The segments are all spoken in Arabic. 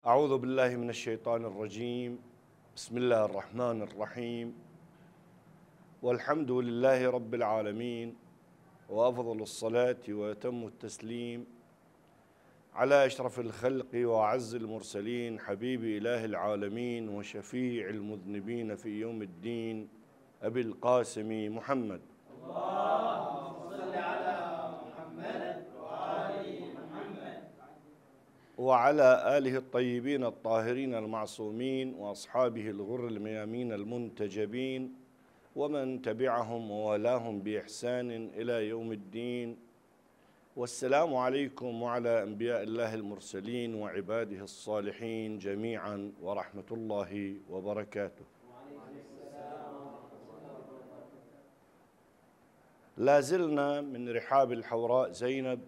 أعوذ بالله من الشيطان الرجيم. بسم الله الرحمن الرحيم. والحمد لله رب العالمين، وأفضل الصلاة وأتم التسليم على أشرف الخلق وأعز المرسلين، حبيب إله العالمين وشفيع المذنبين في يوم الدين، أبي القاسم محمد. اللهم صل على محمد وآل محمد وعلى آله الطيبين الطاهرين المعصومين وأصحابه الغر الميامين المنتجبين ومن تبعهم ووالاهم بإحسان إلى يوم الدين. والسلام عليكم وعلى أنبياء الله المرسلين وعباده الصالحين جميعا ورحمة الله وبركاته. لا زلنا من رحاب الحوراء زينب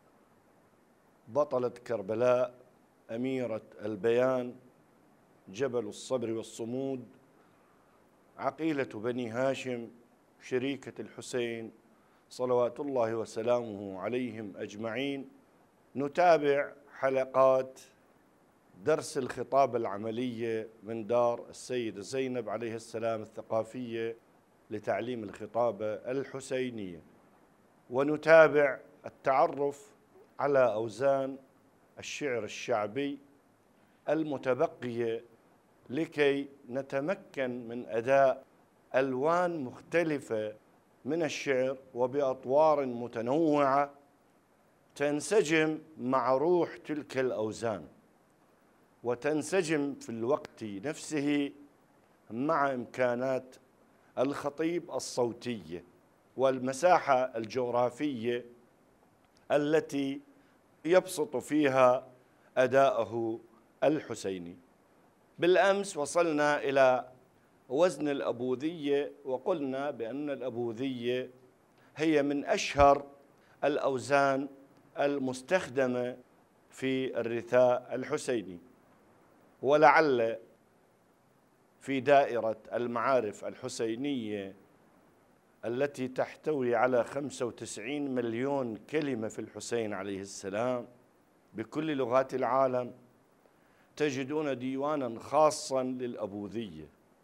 بطلة كربلاء، أميرة البيان، جبل الصبر والصمود، عقيلة بني هاشم، شريكة الحسين صلوات الله وسلامه عليهم أجمعين. نتابع حلقات درس الخطابة العملية من دار السيدة زينب عليه السلام الثقافية لتعليم الخطابة الحسينية، ونتابع التعرف على أوزان الشعر الشعبي المتبقية لكي نتمكن من أداء ألوان مختلفة من الشعر وبأطوار متنوعة تنسجم مع روح تلك الأوزان وتنسجم في الوقت نفسه مع إمكانات الخطيب الصوتية والمساحة الجغرافية التي يبسط فيها أداءه الحسيني. بالأمس وصلنا إلى وزن الأبوذية، وقلنا بأن الأبوذية هي من أشهر الأوزان المستخدمة في الرثاء الحسيني، ولعل في دائرة المعارف الحسينية التي تحتوي على 95 مليون كلمة في الحسين عليه السلام بكل لغات العالم تجدون ديوانا خاصا للأبوذية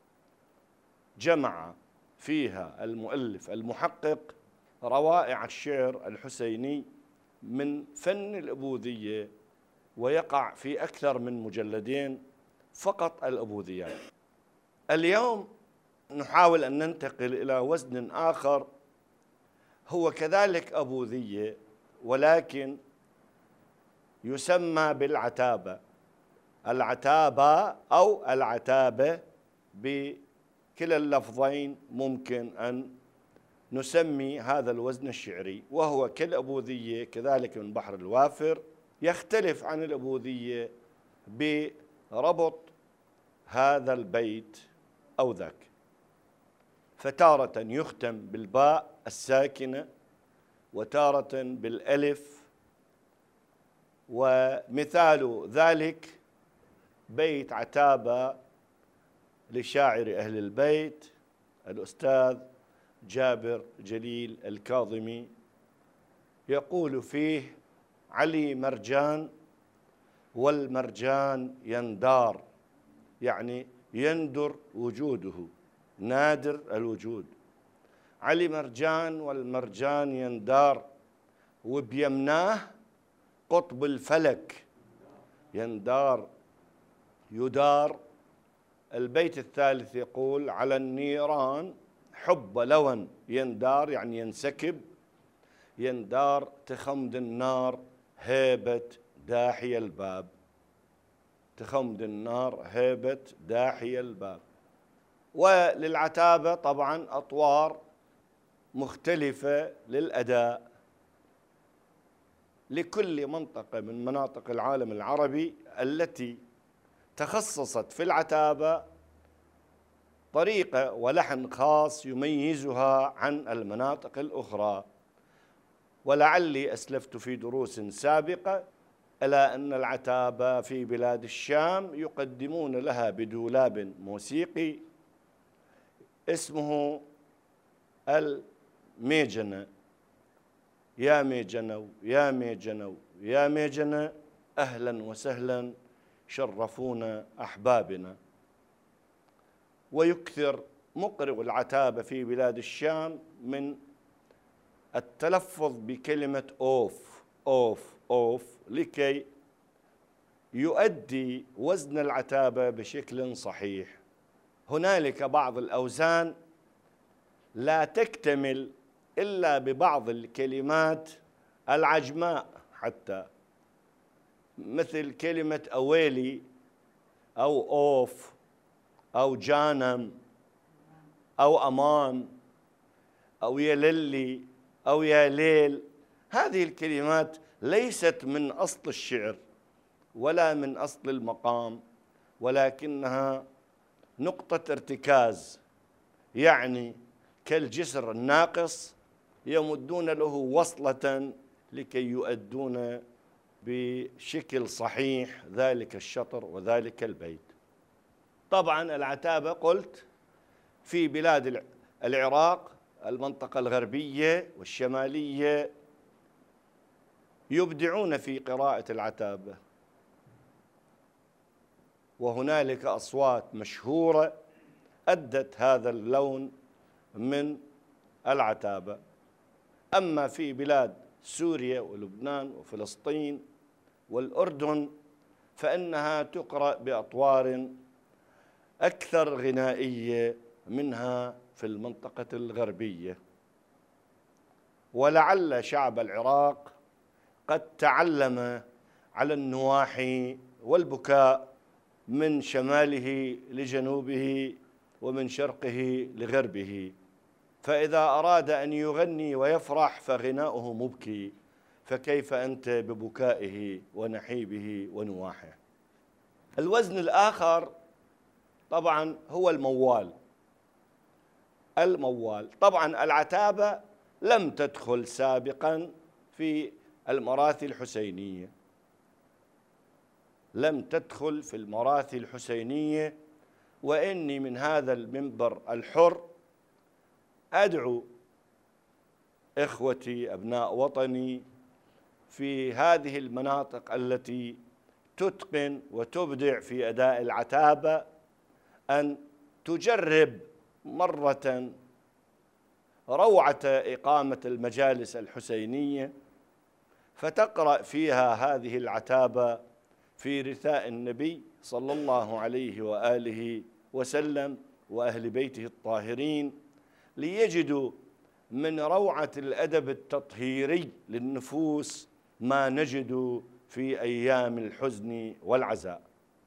جمع فيها المؤلف المحقق روائع الشعر الحسيني من فن الأبوذية، ويقع في أكثر من مجلدين فقط الأبوذيات. اليوم نحاول أن ننتقل إلى وزن آخر هو كذلك أبوذية، ولكن يسمى بالعتابة، العتابة أو العتابة، بكلا اللفظين ممكن أن نسمي هذا الوزن الشعري، وهو كالأبوذية كذلك من بحر الوافر، يختلف عن الأبوذية بربط هذا البيت أو ذاك، فتارة يختم بالباء الساكنة وتارة بالألف. ومثال ذلك بيت عتابة لشاعر أهل البيت الأستاذ جابر جليل الكاظمي، يقول فيه: علي مرجان والمرجان يندار، يعني يندر وجوده، نادر الوجود. علي مرجان والمرجان يندار، وبيمناه قطب الفلك يندار يدار. البيت الثالث يقول: على النيران حب لون يندار، يعني ينسكب، يندار تخمد النار هيبة داحي الباب، تخمد النار هيبة داحي الباب. وللعتابة طبعا أطوار مختلفة للأداء. لكل منطقة من مناطق العالم العربي التي تخصصت في العتابة طريقة ولحن خاص يميزها عن المناطق الأخرى. ولعلي أسلفت في دروس سابقة إلى أن العتابة في بلاد الشام يقدمون لها بدولاب موسيقي اسمه الميجنة. يا ميجنو يا ميجنو يا ميجنة، أهلا وسهلا شرفونا أحبابنا. ويكثر مقرئ العتابة في بلاد الشام من التلفظ بكلمة أوف أوف أوف لكي يؤدي وزن العتابة بشكل صحيح. هنالك بعض الأوزان لا تكتمل إلا ببعض الكلمات العجماء، حتى مثل كلمة أويلي أو أوف أو جانم أو أمان أو يا للي أو يا ليل. هذه الكلمات ليست من أصل الشعر ولا من أصل المقام، ولكنها نقطة ارتكاز، يعني كالجسر الناقص يمدون له وصلة لكي يؤدون بشكل صحيح ذلك الشطر وذلك البيت. طبعا العتابة قلت في بلاد العراق، المنطقة الغربية والشمالية، يبدعون في قراءة العتابة، وهنالك أصوات مشهورة أدت هذا اللون من العتابة. أما في بلاد سوريا ولبنان وفلسطين والأردن فإنها تقرأ بأطوار أكثر غنائية منها في المنطقة الغربية. ولعل شعب العراق قد تعلم على النواحي والبكاء من شماله لجنوبه ومن شرقه لغربه، فإذا أراد أن يغني ويفرح فغناؤه مبكي، فكيف أنت ببكائه ونحيبه ونواحه. الوزن الآخر طبعا هو الموال. الموال طبعا العتابة لم تدخل سابقا في المراثي الحسينية، لم تدخل في المراثي الحسينية. وإني من هذا المنبر الحر أدعو إخوتي أبناء وطني في هذه المناطق التي تتقن وتبدع في أداء العتابة أن تجرب مرة روعة إقامة المجالس الحسينية، فتقرأ فيها هذه العتابة في رثاء النبي صلى الله عليه وآله وسلم وأهل بيته الطاهرين، ليجدوا من روعة الأدب التطهيري للنفوس ما نجد في أيام الحزن والعزاء.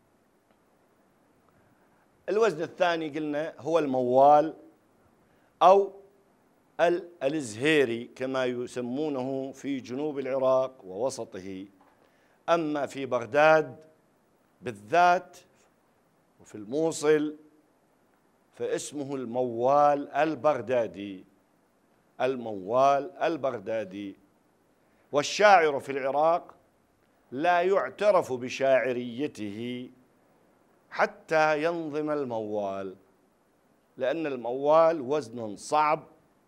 الوزن الثاني قلنا هو الموال أو الزهيري كما يسمونه في جنوب العراق ووسطه. أما في بغداد بالذات وفي الموصل فاسمه الموال البغدادي. الموال البغدادي. والشاعر في العراق لا يعترف بشاعريته حتى ينظم الموال، لأن الموال وزن صعب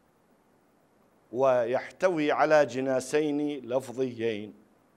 ويحتوي على جناسين لفظيين،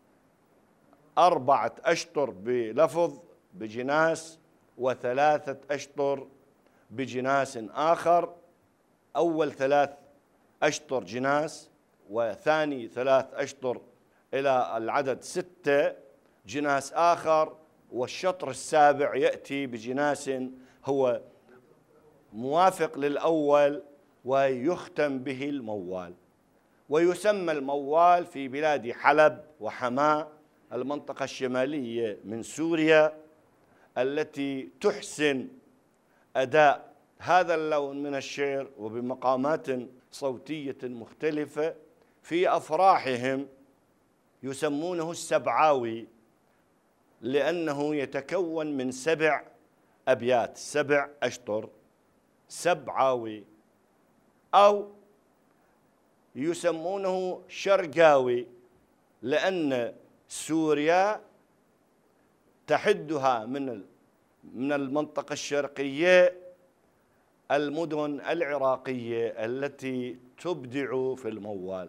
4 أشطر بلفظ بجناس و3 أشطر بجناس آخر. أول 3 أشطر جناس، وثاني 3 أشطر إلى العدد 6 جناس آخر، والشطر السابع يأتي بجناس هو موافق للأول ويختم به الموال. ويسمى الموال في بلاد حلب وحماة المنطقة الشمالية من سوريا التي تحسن أداء هذا اللون من الشعر وبمقامات صوتية مختلفة. في أفراحهم يسمونه السبعاوي، لأنه يتكون من 7 أبيات، 7 أشطر، سبعاوي. أو يسمونه شرقاوي، لأن سوريا تحدها من المنطقة الشرقية المدن العراقية التي تبدع في الموال.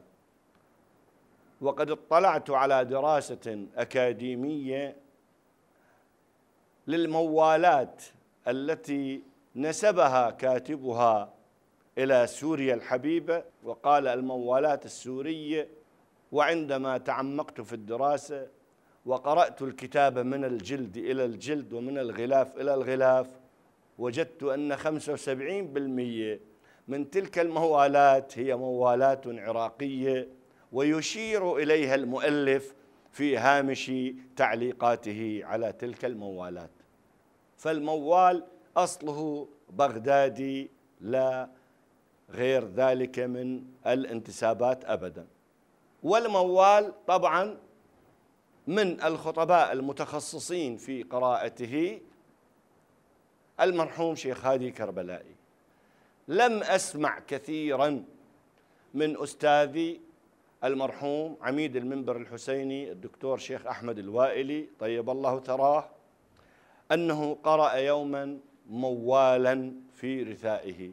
وقد اطلعت على دراسة أكاديمية للموالات التي نسبها كاتبها إلى سوريا الحبيبة وقال الموالات السورية. وعندما تعمقت في الدراسة وقرأت الكتاب من الجلد إلى الجلد ومن الغلاف إلى الغلاف، وجدت أن 75% من تلك الموالات هي موالات عراقية، ويشير إليها المؤلف في هامش تعليقاته على تلك الموالات. فالموال أصله بغدادي لا غير ذلك من الانتسابات أبدا. والموال طبعا من الخطباء المتخصصين في قراءته المرحوم شيخ هادي كربلائي. لم أسمع كثيرا من أستاذي المرحوم عميد المنبر الحسيني الدكتور شيخ أحمد الوائلي طيب الله ثراه أنه قرأ يوما موالا في رثائه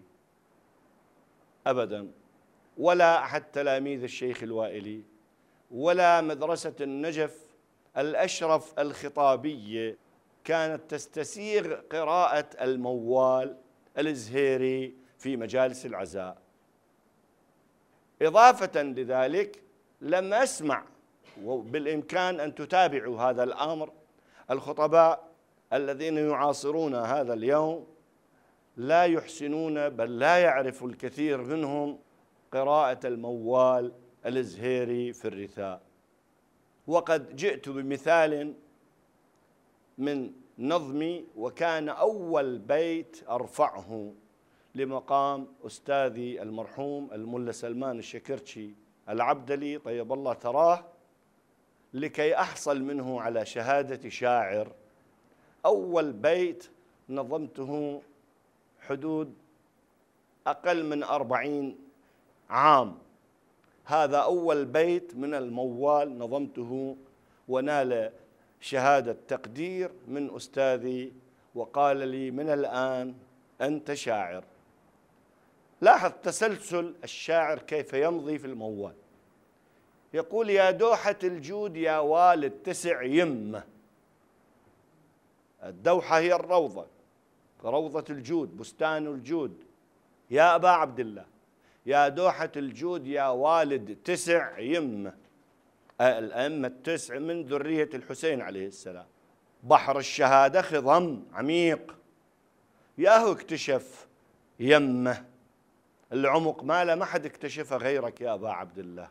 أبدا، ولا أحد تلاميذ الشيخ الوائلي ولا مدرسة النجف الأشرف الخطابية كانت تستسيغ قراءة الموال الزهيري في مجالس العزاء. إضافة لذلك لم أسمع، وبالإمكان أن تتابعوا هذا الأمر، الخطباء الذين يعاصرون هذا اليوم لا يحسنون بل لا يعرف الكثير منهم قراءة الموال الزهيري في الرثاء. وقد جئت بمثال من نظمي، وكان أول بيت أرفعه لمقام أستاذي المرحوم الملا سلمان الشكرتشي العبدلي طيب الله ثراه، لكي أحصل منه على شهادة شاعر. أول بيت نظمته حدود أقل من 40 عام، هذا أول بيت من الموال نظمته، ونال شهادة تقدير من أستاذي وقال لي من الآن أنت شاعر. لاحظ تسلسل الشاعر كيف يمضي في الموال. يقول يا دوحة الجود يا والد 9 يمة. الدوحة هي الروضة، روضة الجود بستان الجود. يا أبا عبد الله يا دوحة الجود يا والد 9 يمة، الأئمة 9 من ذرية الحسين عليه السلام. بحر الشهادة خضم عميق، ياهو اكتشف يمه، العمق ماله ما حد اكتشفه غيرك يا أبا عبد الله.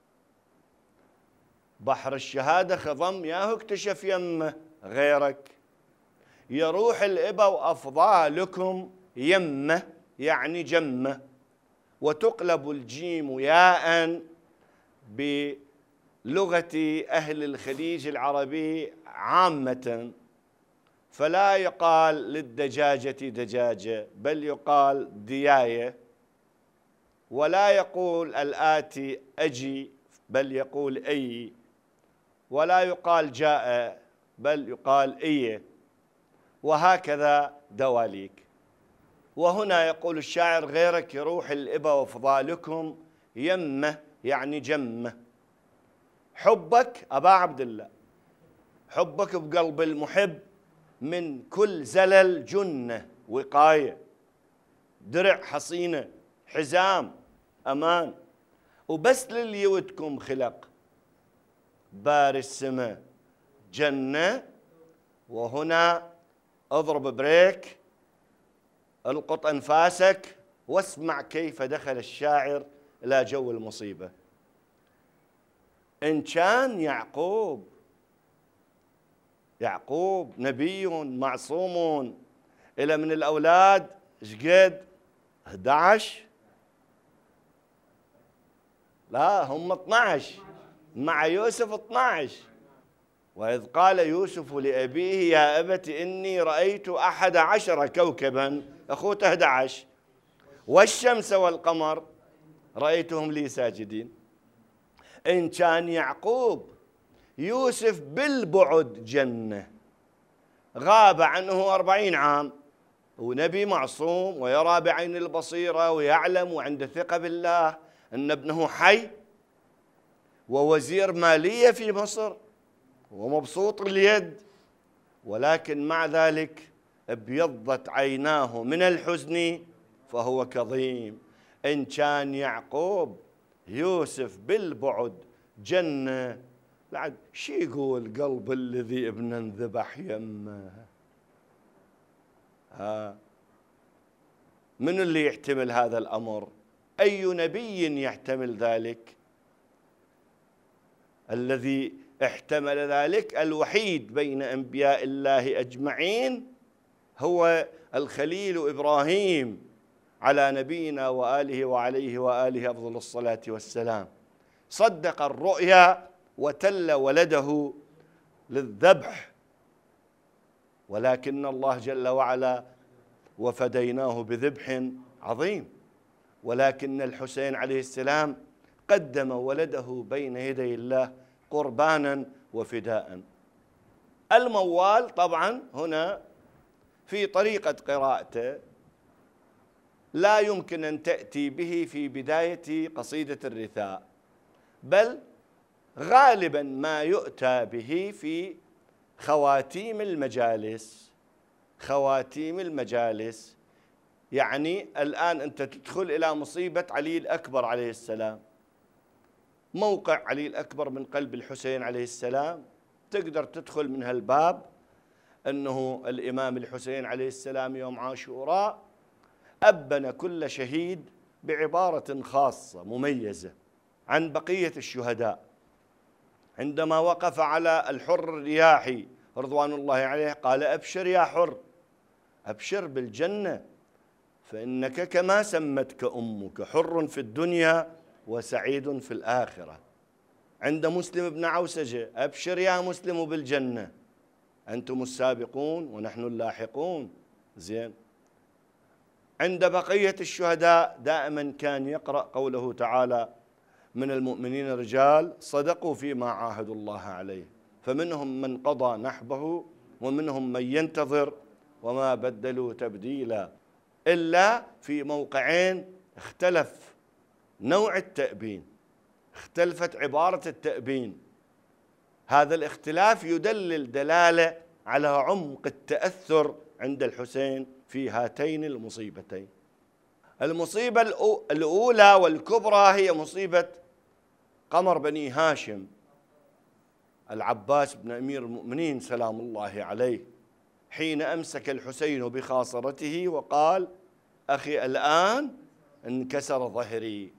بحر الشهادة خضم ياهو اكتشف يمه غيرك. يروح الإبا وأفضالكم يمه يعني جمه، وتقلب الجيم ياء بلغة أهل الخليج العربي عامة، فلا يقال للدجاجة دجاجة بل يقال دياية، ولا يقول الآتي أجي بل يقول أي، ولا يقال جاء بل يقال إيه، وهكذا دواليك. وهنا يقول الشاعر غيرك يروح الإبا وفضالكم يمه يعني جمه. حبك أبا عبد الله، حبك بقلب المحب من كل زلل جنة وقاية، درع حصينة حزام أمان، وبس للي يودكم خلق بار السماء جنة. وهنا اضرب بريك، القط أنفاسك واسمع كيف دخل الشاعر إلى جو المصيبة. إن كان يعقوب نبي معصوم إلى من الأولاد شقد 11، لا هم 12 مع يوسف 12. وإذ قال يوسف لأبيه يا أبت إني رأيت 11 كوكبا، أخوته 11، والشمس والقمر رأيتهم لي ساجدين. إن كان يعقوب يوسف بالبعد جنة، غاب عنه 40 عام، ونبي معصوم ويرى بعين البصيرة ويعلم وعنده ثقة بالله أن ابنه حي ووزير مالية في مصر ومبسوط اليد ولكن مع ذلك ابيضت عيناه من الحزن فهو كظيم. إن كان يعقوب يوسف بالبعد جنة، بعد شي يقول قلب الذي ابن انذبح يمه؟ من اللي يحتمل هذا الأمر؟ أي نبي يحتمل ذلك؟ الذي احتمل ذلك الوحيد بين أنبياء الله أجمعين هو الخليل إبراهيم على نبينا وآله وعليه وآله أفضل الصلاة والسلام. صدق الرؤيا وتل ولده للذبح، ولكن الله جل وعلا وفديناه بذبح عظيم. ولكن الحسين عليه السلام قدم ولده بين يدي الله قربانا وفداء. الموال طبعا هنا في طريقة قراءته لا يمكن أن تأتي به في بداية قصيدة الرثاء، بل غالبا ما يؤتى به في خواتيم المجالس. خواتيم المجالس يعني الآن أنت تدخل إلى مصيبة علي الأكبر عليه السلام، موقع علي الأكبر من قلب الحسين عليه السلام، تقدر تدخل من هالباب أنه الإمام الحسين عليه السلام يوم عاشوراء أبن كل شهيد بعبارة خاصة مميزة عن بقية الشهداء. عندما وقف على الحر الرياحي رضوان الله عليه قال: أبشر يا حر، أبشر بالجنة، فإنك كما سمتك أمك حر في الدنيا وسعيد في الآخرة. عند مسلم بن عوسجة: أبشر يا مسلم بالجنة، أنتم السابقون ونحن اللاحقون. زين. عند بقية الشهداء دائما كان يقرأ قوله تعالى: من المؤمنين رجال صدقوا فيما عاهدوا الله عليه فمنهم من قضى نحبه ومنهم من ينتظر وما بدلوا تبديلا. إلا في موقعين اختلف نوع التأبين، اختلفت عبارة التأبين. هذا الاختلاف يدلل دلالة على عمق التأثر عند الحسين في هاتين المصيبتين. المصيبة الأولى والكبرى هي مصيبة قمر بني هاشم العباس بن أمير المؤمنين سلام الله عليه، حين أمسك الحسين بخاصرته وقال: أخي الآن انكسر ظهري.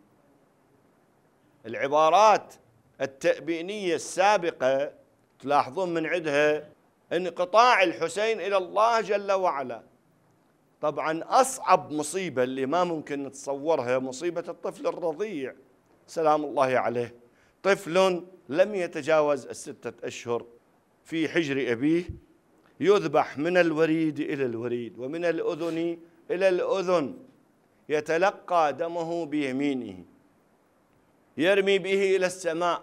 العبارات التأبينية السابقة تلاحظون من عندها انقطاع الحسين إلى الله جل وعلا. طبعا أصعب مصيبة اللي ما ممكن نتصورها مصيبة الطفل الرضيع سلام الله عليه، طفل لم يتجاوز 6 أشهر في حجر أبيه، يذبح من الوريد إلى الوريد ومن الأذن إلى الأذن، يتلقى دمه بيمينه، يرمي به إلى السماء،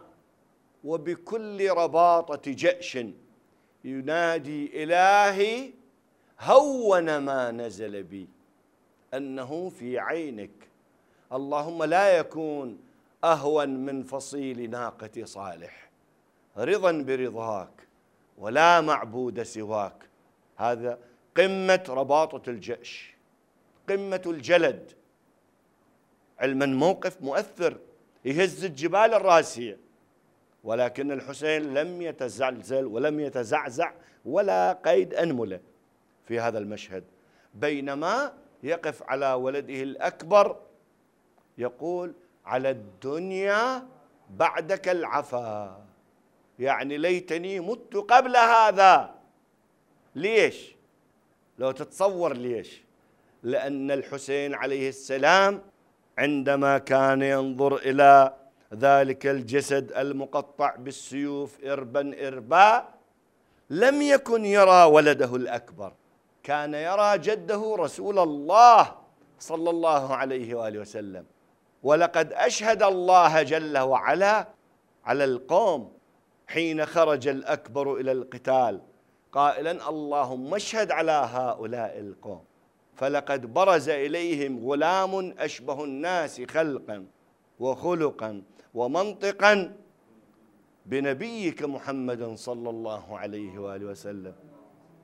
وبكل رباطة جأش ينادي: إلهي هون ما نزل بي، أنه في عينك، اللهم لا يكون أهون من فصيل ناقة صالح، رضا برضاك ولا معبود سواك. هذا قمة رباطة الجأش، قمة الجلد، علما موقف مؤثر يهز الجبال الراسية، ولكن الحسين لم يتزلزل ولم يتزعزع ولا قيد أنملة في هذا المشهد، بينما يقف على ولده الأكبر يقول: على الدنيا بعدك العفا، يعني ليتني مت قبل هذا. ليش؟ لو تتصور ليش؟ لأن الحسين عليه السلام عندما كان ينظر إلى ذلك الجسد المقطع بالسيوف إربا إربا لم يكن يرى ولده الأكبر، كان يرى جده رسول الله صلى الله عليه وآله وسلم. ولقد أشهد الله جل وعلا على القوم حين خرج الأكبر إلى القتال قائلا: اللهم اشهد على هؤلاء القوم، فلقد برز إليهم غلام أشبه الناس خلقا وخلقا ومنطقا بنبيك محمد صلى الله عليه وآله وسلم.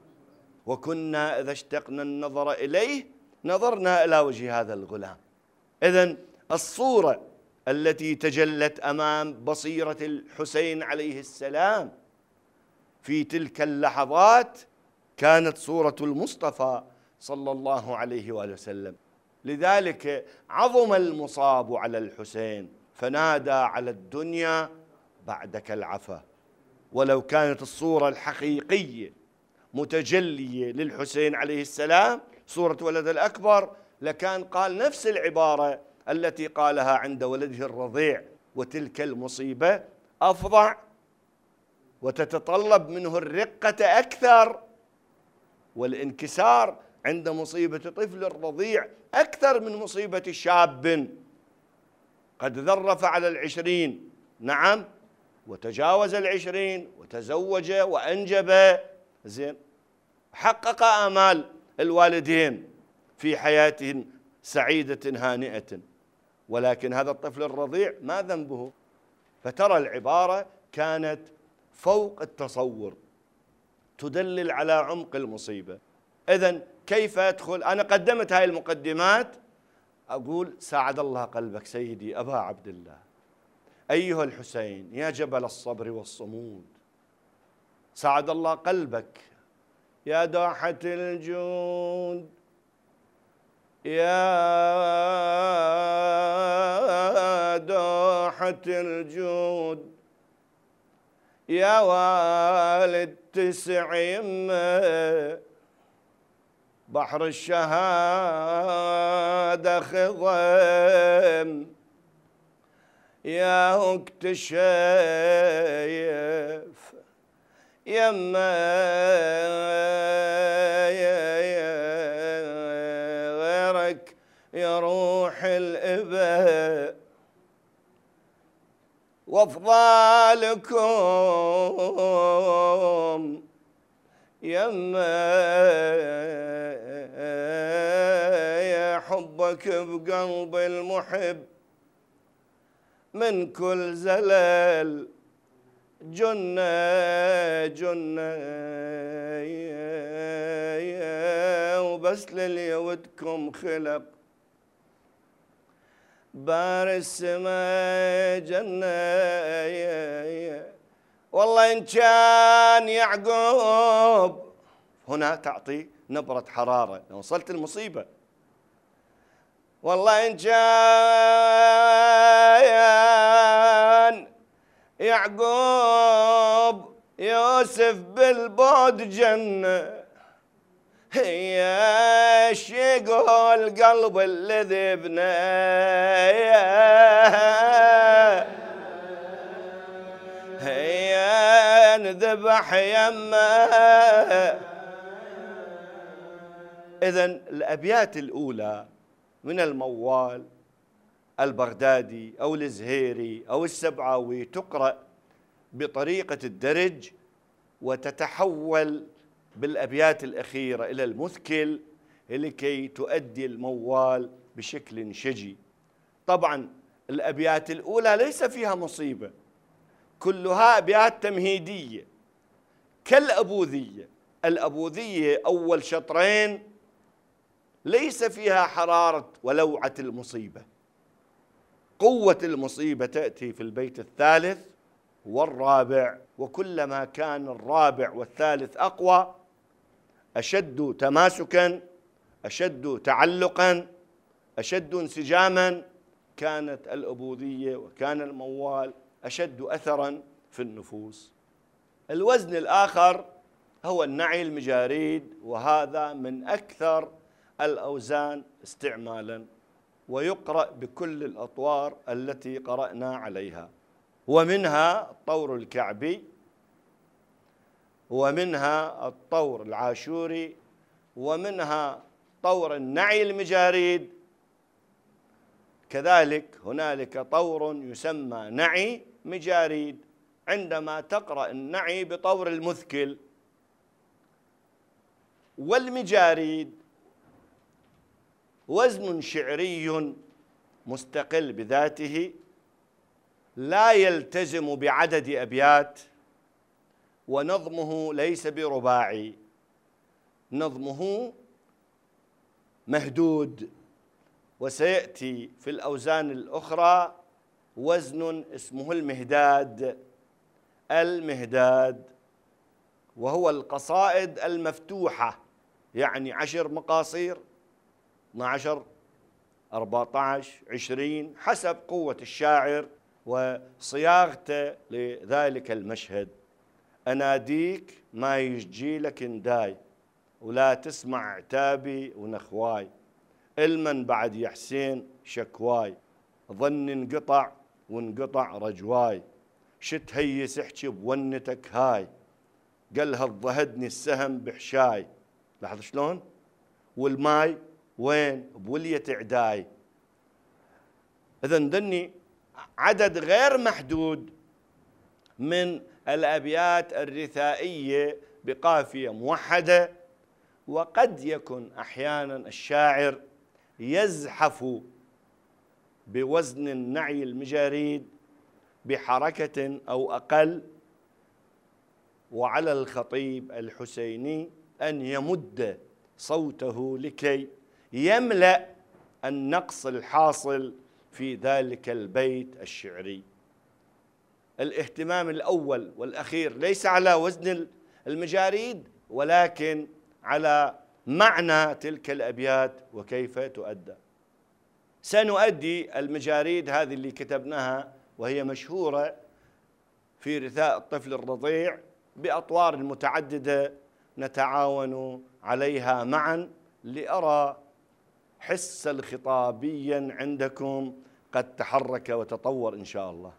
وكنا إذا اشتقنا النظر إليه نظرنا إلى وجه هذا الغلام. إذن الصورة التي تجلت أمام بصيرة الحسين عليه السلام في تلك اللحظات كانت صورة المصطفى صلى الله عليه وآله وسلم. لذلك عظم المصاب على الحسين فنادى على الدنيا بعدك العفا. ولو كانت الصورة الحقيقية متجلية للحسين عليه السلام صورة ولد الأكبر لكان قال نفس العبارة التي قالها عند ولده الرضيع: وتلك المصيبة أفظع وتتطلب منه الرقة أكثر والانكسار عند مصيبة طفل رضيع أكثر من مصيبة شاب قد ذرف على 20، نعم، وتجاوز 20 وتزوج وأنجب، زين، حقق آمال الوالدين في حياة سعيدة هانئة، ولكن هذا الطفل الرضيع ما ذنبه؟ فترى العبارة كانت فوق التصور، تدلل على عمق المصيبة. إذن كيف أدخل؟ أنا قدمت هاي المقدمات، أقول ساعد الله قلبك سيدي أبا عبد الله، أيها الحسين يا جبل الصبر والصمود، ساعد الله قلبك يا داحة الجود، يا داحة الجود، يا والد 9 يمه بحر الشهادة خضم، يا وقت شايف يما غيرك يروح الإباء، وافضالكم يما يا حبك بقلب المحب من كل زلل جنة جنة، وبس للي ودكم خلق بار السماء جنة. والله إن كان يعقوب، هنا تعطي نبرة حرارة لو وصلت المصيبة، والله إن كان يعقوب يوسف بالبعد جنة، يا شيقه القلب الذي بناه هيا نذبح يمه. إذن الأبيات الأولى من الموال البغدادي أو الزهيري أو السبعاوي تقرأ بطريقة الدرج وتتحول بالأبيات الأخيرة إلى المثكل لكي تؤدي الموال بشكل شجي. طبعا الأبيات الأولى ليس فيها مصيبة، كلها أبيات تمهيدية كالأبوذية. الأبوذية أول شطرين ليس فيها حرارة ولوعة المصيبة، قوة المصيبة تأتي في البيت الثالث والرابع، وكلما كان الرابع والثالث أقوى أشد تماسكا، أشد تعلقا، أشد انسجاما، كانت الأبوذية وكان الموال أشد أثرا في النفوس. الوزن الآخر هو النعي المجاريد، وهذا من أكثر الأوزان استعمالا، ويقرأ بكل الأطوار التي قرأنا عليها، ومنها الطور الكعبي، ومنها الطور العاشوري، ومنها طور النعي المجاريد. كذلك هنالك طور يسمى نعي مجاريد عندما تقرأ النعي بطور المثكل. والمجاريد وزن شعري مستقل بذاته، لا يلتزم بعدد أبيات، ونظمه ليس برباعي، نظمه مهدود، وسيأتي في الأوزان الأخرى وزن اسمه المهداد. المهداد وهو القصائد المفتوحة، يعني 10 مقاصير، 12، 14، 20 حسب قوة الشاعر وصياغته لذلك المشهد. أناديك ما يجي لك نداي، ولا تسمع عتابي ونخواي، المن بعد يا حسين شكواي، ظن انقطع وانقطع رجواي، شت هيس احكي بونتك هاي، قالها ضهدني السهم بحشاي. لاحظ شلون؟ والماي وين؟ بولية عداي. إذن ذني عدد غير محدود من الأبيات الرثائية بقافية موحدة، وقد يكون أحيانا الشاعر يزحف بوزن النعي المجاريد بحركة أو أقل، وعلى الخطيب الحسيني أن يمد صوته لكي يملأ النقص الحاصل في ذلك البيت الشعري. الاهتمام الأول والأخير ليس على وزن المجاريد، ولكن على معنى تلك الأبيات وكيف تؤدى. سنؤدي المجاريد هذه اللي كتبناها وهي مشهورة في رثاء الطفل الرضيع بأطوار متعددة نتعاون عليها معا، لأرى حسا خطابيا عندكم قد تحرك وتطور إن شاء الله.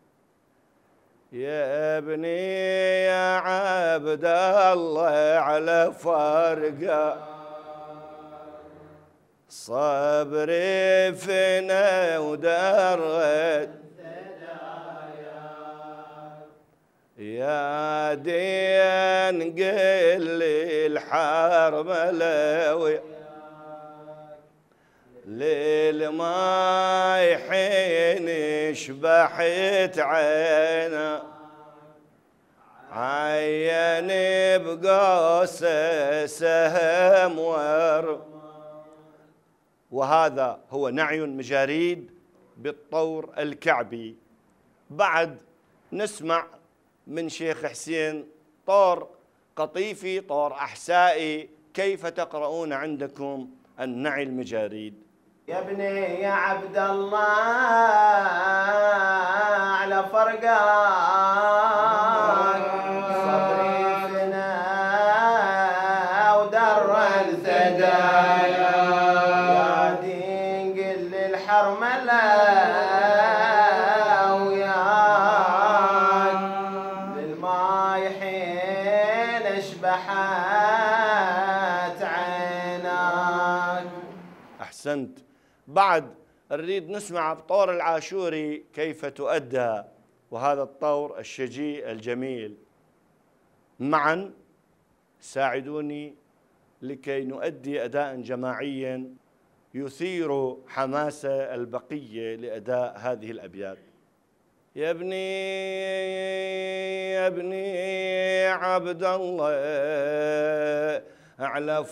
يا ابني يا عبد الله على فرقة صبري فينا ودرت يا دين قل لي الحرملوي للماي حين شبحت عينا عيني بقوس سهم وهذا هو نعي مجاريد بالطور الكعبي. بعد نسمع من شيخ حسين طور قطيفي، طور أحسائي. كيف تقرؤون عندكم النعي المجاريد؟ يا ابني يا عبد الله على فرقاك صبري فينا ودر الثدايا يا دين قل الحرملة وياك للماي حين اشبحت عيناك. أحسنت. بعد نريد نسمع بطور العاشوري كيف تؤدى، وهذا الطور الشجي الجميل. معا ساعدوني لكي نؤدي أداء جماعيا يثير حماس البقية لأداء هذه الأبيات. يا ابني يا ابني عبد الله على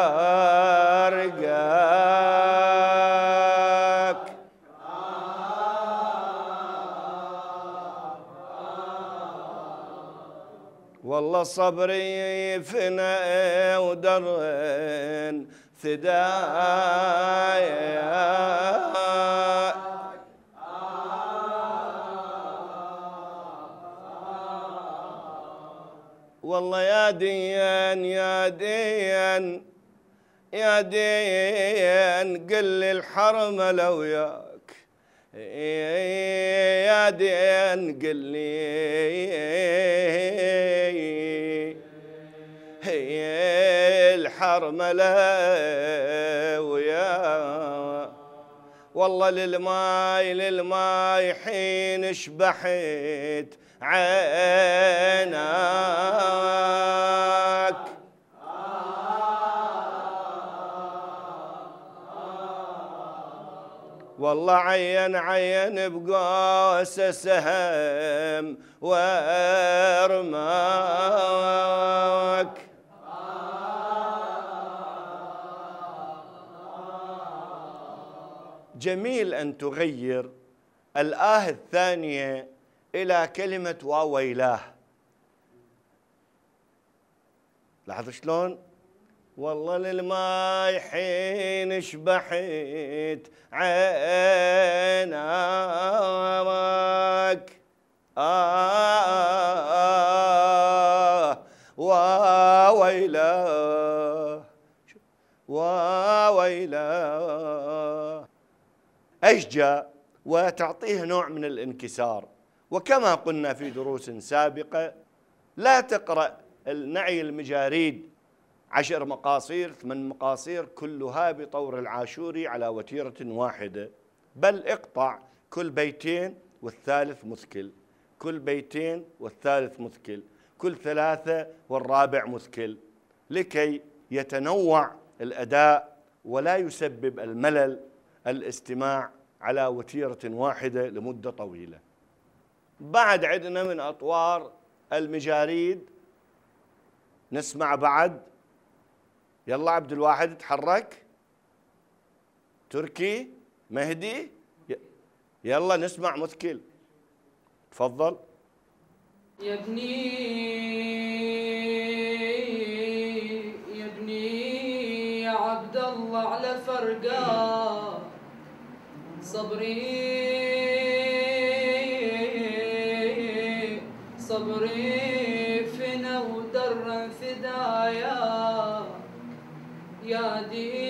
فارقك والله صبري فينا ودرن ثدايا والله يا دين يا دين يا دين قل الحرملة وياك يا دين قل لي الحرملة وياك والله للماي حين شبحت عيناك والله عين بقوس سهم وارماك جميل أن تغير الآه الثانية إلى كلمة وويلاه. لاحظ شلون؟ والله للماي حين شبحت عيناك وويلاه وويلاه. أشجع وتعطيه نوع من الانكسار. وكما قلنا في دروس سابقة، لا تقرأ النعي المجاريد 10 مقاصير 8 مقاصير كلها بطور العاشوري على وتيرة واحدة، بل اقطع كل بيتين والثالث مثكل، كل بيتين والثالث مثكل، كل 3 والرابع مثكل، لكي يتنوع الأداء ولا يسبب الملل الاستماع على وتيرة واحدة لمدة طويلة. بعد عندنا من أطوار المجاريد نسمع بعد. يلا عبد الواحد تحرك، تركي، مهدي، يلا نسمع مثكل، تفضل. يا ابني يا عبد الله على فرقا صبري فينا ودر فدايا يا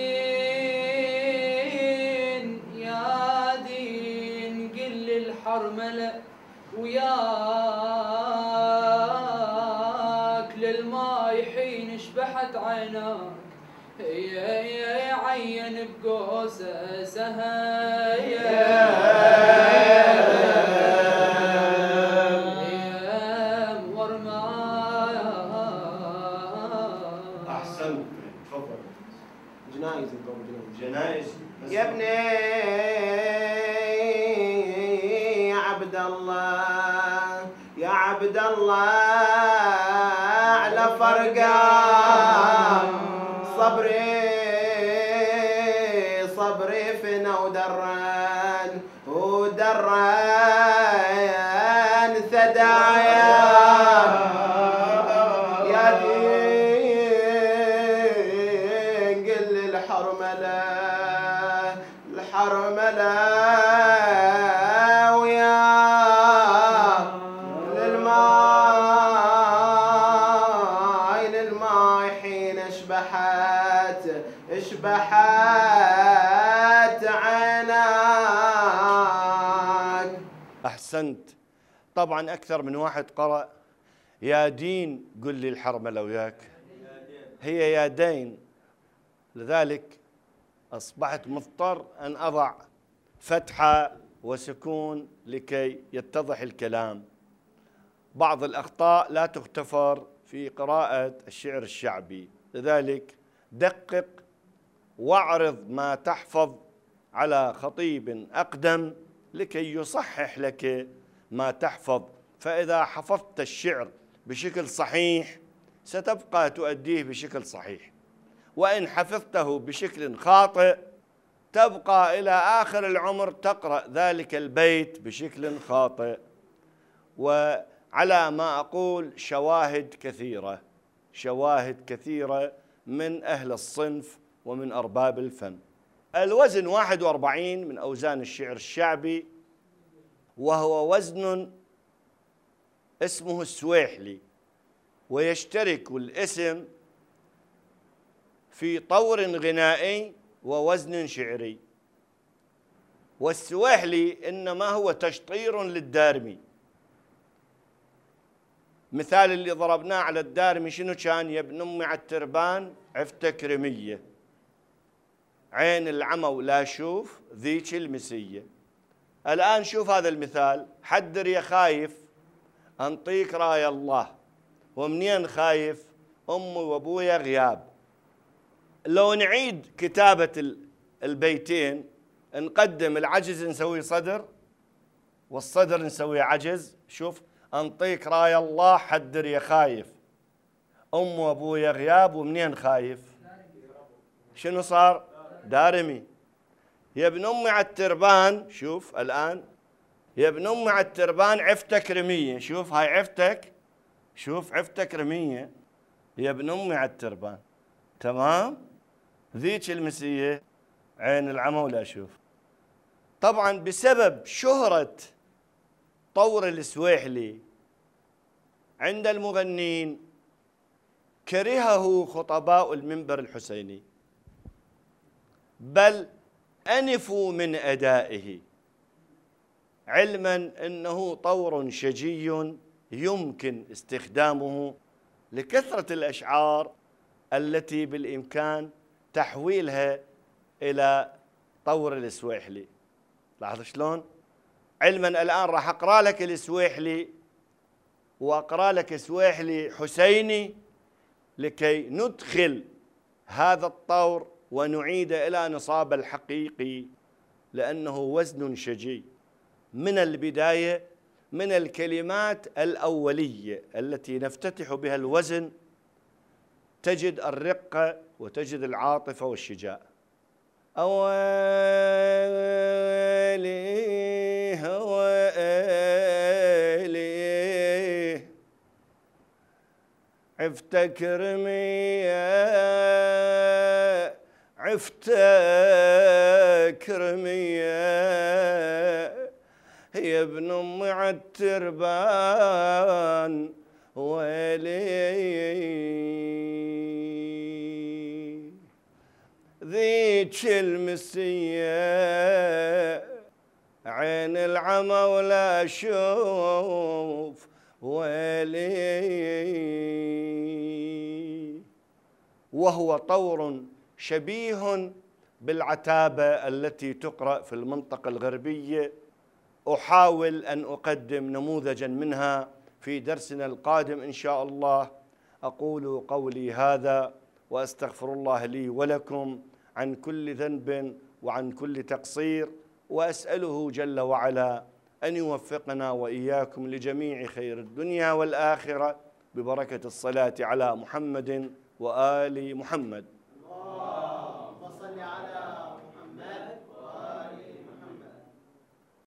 دين قل الحرملة وياك للماي حين شبحت عيناك يا عين بقوسه سهايا يا ورمايا. أحسنت، تفضل. جنايز جنائز. يا ابني يا عبد الله يا عبد الله على فرقان صبري فينا ودران ثدايا يا دين قل الحرملة ويا للماي حين شبحت عيناك. أحسنت. طبعا أكثر من واحد قرأ يا دين قل لي الحرملة وياك، هي يا دين، لذلك أصبحت مضطر أن أضع فتحة وسكون لكي يتضح الكلام. بعض الأخطاء لا تغتفر في قراءة الشعر الشعبي، لذلك دقق واعرض ما تحفظ على خطيب أقدم لكي يصحح لك ما تحفظ. فإذا حفظت الشعر بشكل صحيح ستبقى تؤديه بشكل صحيح، وإن حفظته بشكل خاطئ تبقى إلى آخر العمر تقرأ ذلك البيت بشكل خاطئ. وعلى ما أقول شواهد كثيرة من أهل الصنف ومن أرباب الفن. الوزن 41 من أوزان الشعر الشعبي، وهو وزن اسمه السويحلي، ويشترك الاسم في طور غنائي ووزن شعري. والسويحلي إنما هو تشطير للدارمي. مثال اللي ضربناه على الدارمي شنو كان؟ يا ابن أمي على التربان عفتك رمية، عين العمى ولا شوف ذيك المسية. الآن شوف هذا المثال، حدر يا خايف أنطيك راية الله، ومنين خايف؟ أمي وأبويا غياب. لو نعيد كتابة البيتين نقدم العجز نسوي صدر، والصدر نسوي عجز. شوف، أنطيك راية الله حدر يا خايف، أم وأبويا غياب، ومنين خايف؟ شنو صار؟ دارمي. يا ابن أمي على التربان، شوف الآن، يا ابن أمي على التربان عفتك رمية، شوف هاي عفتك، شوف عفتك رمية، يا ابن أمي على التربان. تمام؟ ذيك المسية عين العمى ولا أشوف. طبعا بسبب شهرة طور السويحلي عند المغنين كرهه خطباء المنبر الحسيني، بل أنفوا من أدائه، علما أنه طور شجي يمكن استخدامه لكثرة الأشعار التي بالإمكان تحويلها إلى طور السويحلي. لاحظ شلون؟ علما الآن راح أقرأ لك السويحلي وأقرأ لك سويحلي حسيني لكي ندخل هذا الطور ونعيد إلى نصابه الحقيقي، لأنه وزن شجي من البداية، من الكلمات الأولية التي نفتتح بها الوزن تجد الرقة وتجد العاطفة والشجاع. أويلي هويلي عفتك رمية، عفتك رمية، يا ابن أمي عالتربان ويلي. ذيك المسية عين العمى ولا أشوف ويلي. وهو طور شبيه بالعتابة التي تقرأ في المنطقة الغربية، أحاول أن أقدم نموذجا منها في درسنا القادم إن شاء الله. أقول قولي هذا وأستغفر الله لي ولكم عن كل ذنب وعن كل تقصير، وأسأله جل وعلا أن يوفقنا وإياكم لجميع خير الدنيا والآخرة ببركة الصلاة على محمد وآل محمد.